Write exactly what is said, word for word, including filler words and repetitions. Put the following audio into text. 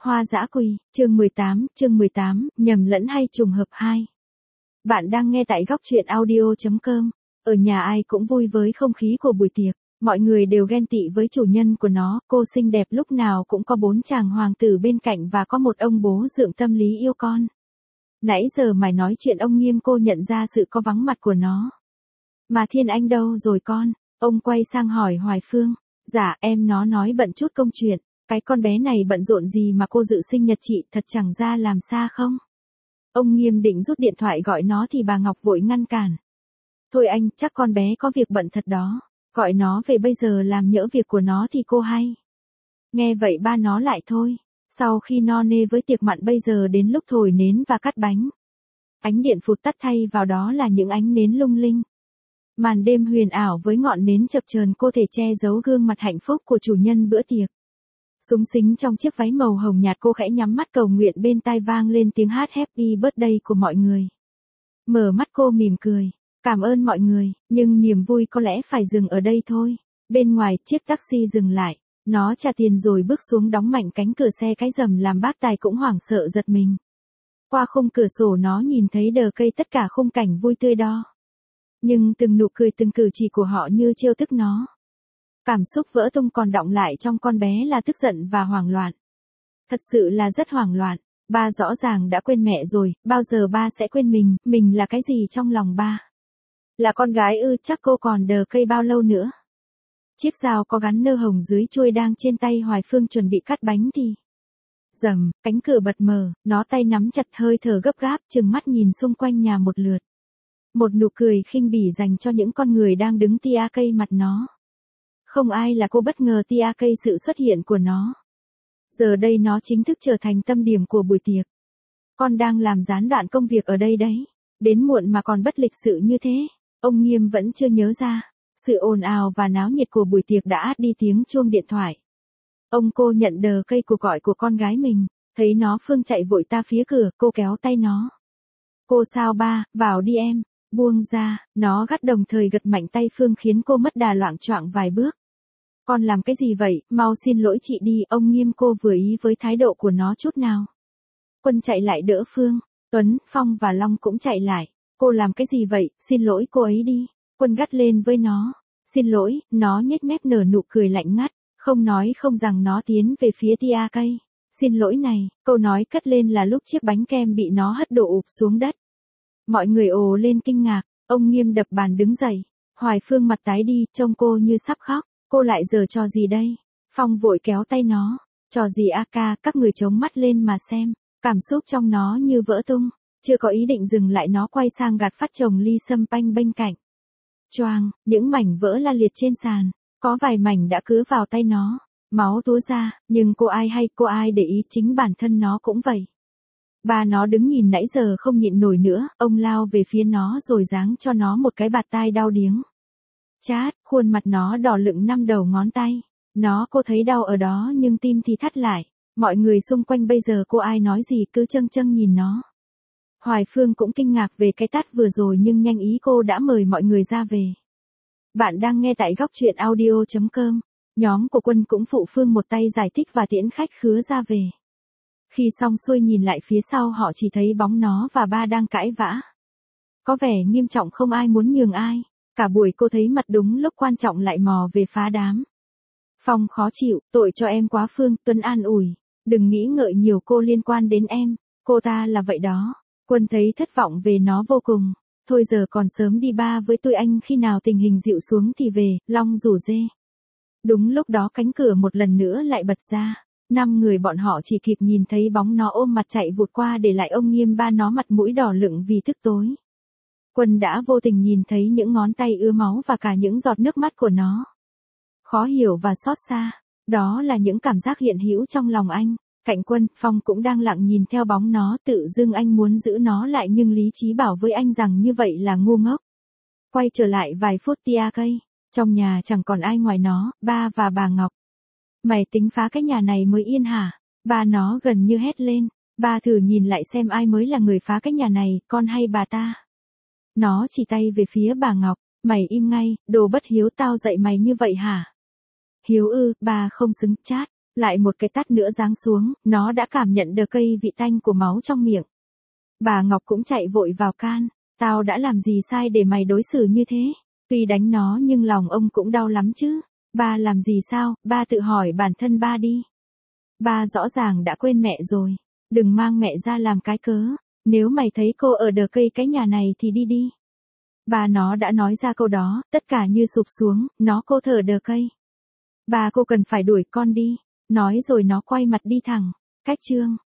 Hoa dã quỳ, chương mười tám, chương mười tám, nhầm lẫn hay trùng hợp hai. Bạn đang nghe tại góc truyện audio chấm com. Ở nhà ai cũng vui với không khí của buổi tiệc, mọi người đều ghen tị với chủ nhân của nó, cô xinh đẹp lúc nào cũng có bốn chàng hoàng tử bên cạnh và có một ông bố dượng tâm lý yêu con. Nãy giờ mày nói chuyện ông Nghiêm cô nhận ra sự có vắng mặt của nó. Mà Thiên Anh đâu rồi con? Ông quay sang hỏi Hoài Phương. Dạ em nó nói bận chút công chuyện. Cái con bé này bận rộn gì mà cô dự sinh nhật chị thật chẳng ra làm xa không? Ông Nghiêm định rút điện thoại gọi nó thì bà Ngọc vội ngăn cản. Thôi anh, chắc con bé có việc bận thật đó. Gọi nó về bây giờ làm nhỡ việc của nó thì cô hay. Nghe vậy ba nó lại thôi. Sau khi no nê với tiệc mặn bây giờ đến lúc thổi nến và cắt bánh. Ánh điện phụt tắt thay vào đó là những ánh nến lung linh. Màn đêm huyền ảo với ngọn nến chập chờn cô thể che giấu gương mặt hạnh phúc của chủ nhân bữa tiệc. Súng xính trong chiếc váy màu hồng nhạt cô khẽ nhắm mắt cầu nguyện bên tai vang lên tiếng hát Happy Birthday của mọi người. Mở mắt cô mỉm cười. Cảm ơn mọi người, nhưng niềm vui có lẽ phải dừng ở đây thôi. Bên ngoài chiếc taxi dừng lại. Nó trả tiền rồi bước xuống đóng mạnh cánh cửa xe cái rầm làm bác tài cũng hoảng sợ giật mình. Qua khung cửa sổ nó nhìn thấy đờ cây tất cả khung cảnh vui tươi đó. Nhưng từng nụ cười từng cử chỉ của họ như trêu tức nó. Cảm xúc vỡ tung còn đọng lại trong con bé là tức giận và hoảng loạn. Thật sự là rất hoảng loạn, ba rõ ràng đã quên mẹ rồi, bao giờ ba sẽ quên mình, mình là cái gì trong lòng ba? Là con gái ư, chắc cô còn đờ cây bao lâu nữa? Chiếc dao có gắn nơ hồng dưới chuôi đang trên tay Hoài Phương chuẩn bị cắt bánh thì... Rầm, cánh cửa bật mở, nó tay nắm chặt hơi thở gấp gáp chừng mắt nhìn xung quanh nhà một lượt. Một nụ cười khinh bỉ dành cho những con người đang đứng tia cây mặt nó. Không ai là cô bất ngờ tia cây sự xuất hiện của nó. Giờ đây nó chính thức trở thành tâm điểm của buổi tiệc. Con đang làm gián đoạn công việc ở đây đấy. Đến muộn mà còn bất lịch sự như thế. Ông Nghiêm vẫn chưa nhớ ra. Sự ồn ào và náo nhiệt của buổi tiệc đã át đi tiếng chuông điện thoại. Ông cô nhận đờ cây cuộc gọi của con gái mình. Thấy nó Phương chạy vội ta phía cửa, cô kéo tay nó. Cô sao ba, vào đi em. Buông ra, nó gắt đồng thời gật mạnh tay Phương khiến cô mất đà loạng choạng vài bước. Con làm cái gì vậy, mau xin lỗi chị đi, ông Nghiêm cô vừa ý với thái độ của nó chút nào. Quân chạy lại đỡ Phương, Tuấn, Phong và Long cũng chạy lại. Cô làm cái gì vậy, xin lỗi cô ấy đi. Quân gắt lên với nó. Xin lỗi, nó nhếch mép nở nụ cười lạnh ngắt, không nói không rằng nó tiến về phía tia cây. Xin lỗi này, câu nói cất lên là lúc chiếc bánh kem bị nó hất đổ ụp xuống đất. Mọi người ồ lên kinh ngạc, ông Nghiêm đập bàn đứng dậy. Hoài Phương mặt tái đi, trông cô như sắp khóc. Cô lại giở trò gì đây? Phong vội kéo tay nó. Trò gì a ca, các người chống mắt lên mà xem. Cảm xúc trong nó như vỡ tung. Chưa có ý định dừng lại nó quay sang gạt phát chồng ly sâm panh bên cạnh. Choang, những mảnh vỡ la liệt trên sàn. Có vài mảnh đã cứa vào tay nó. Máu túa ra, nhưng cô ai hay cô ai để ý chính bản thân nó cũng vậy. Ba nó đứng nhìn nãy giờ không nhịn nổi nữa, ông lao về phía nó rồi giáng cho nó một cái bạt tai đau điếng. Chát, khuôn mặt nó đỏ lựng năm đầu ngón tay. Nó cô thấy đau ở đó nhưng tim thì thắt lại. Mọi người xung quanh bây giờ cô ai nói gì cứ châng châng nhìn nó. Hoài Phương cũng kinh ngạc về cái tát vừa rồi nhưng nhanh ý cô đã mời mọi người ra về. Bạn đang nghe tại góc truyện audio chấm com. Nhóm của Quân cũng phụ Phương một tay giải thích và tiễn khách khứa ra về. Khi xong xuôi nhìn lại phía sau họ chỉ thấy bóng nó và ba đang cãi vã. Có vẻ nghiêm trọng không ai muốn nhường ai. Cả buổi cô thấy mặt đúng lúc quan trọng lại mò về phá đám. Phong khó chịu, tội cho em quá Phương, Tuấn an ủi. Đừng nghĩ ngợi nhiều cô liên quan đến em, cô ta là vậy đó. Quân thấy thất vọng về nó vô cùng. Thôi giờ còn sớm đi ba với tôi anh khi nào tình hình dịu xuống thì về, Long rủ dê. Đúng lúc đó cánh cửa một lần nữa lại bật ra. Năm người bọn họ chỉ kịp nhìn thấy bóng nó ôm mặt chạy vụt qua để lại ông Nghiêm ba nó mặt mũi đỏ lựng vì tức tối. Quân đã vô tình nhìn thấy những ngón tay ứa máu và cả những giọt nước mắt của nó. Khó hiểu và xót xa, đó là những cảm giác hiện hữu trong lòng anh. Cạnh Quân, Phong cũng đang lặng nhìn theo bóng nó, tự dưng anh muốn giữ nó lại nhưng lý trí bảo với anh rằng như vậy là ngu ngốc. Quay trở lại vài phút tia cây, trong nhà chẳng còn ai ngoài nó, ba và bà Ngọc. Mày tính phá cái nhà này mới yên hả? Ba nó gần như hét lên, ba thử nhìn lại xem ai mới là người phá cái nhà này, con hay bà ta? Nó chỉ tay về phía bà Ngọc, mày im ngay, đồ bất hiếu tao dạy mày như vậy hả? Hiếu ư, bà không xứng, chát. Lại một cái tát nữa giáng xuống, nó đã cảm nhận được cây vị tanh của máu trong miệng. Bà Ngọc cũng chạy vội vào can. Tao đã làm gì sai để mày đối xử như thế? Tuy đánh nó nhưng lòng ông cũng đau lắm chứ. Ba làm gì sao, ba tự hỏi bản thân ba đi. Ba rõ ràng đã quên mẹ rồi. Đừng mang mẹ ra làm cái cớ. Nếu mày thấy cô ở đờ cây cái nhà này thì đi đi. Ba nó đã nói ra câu đó, tất cả như sụp xuống, nó cô thở đờ cây. Ba cô cần phải đuổi con đi. Nói rồi nó quay mặt đi thẳng. Cách chương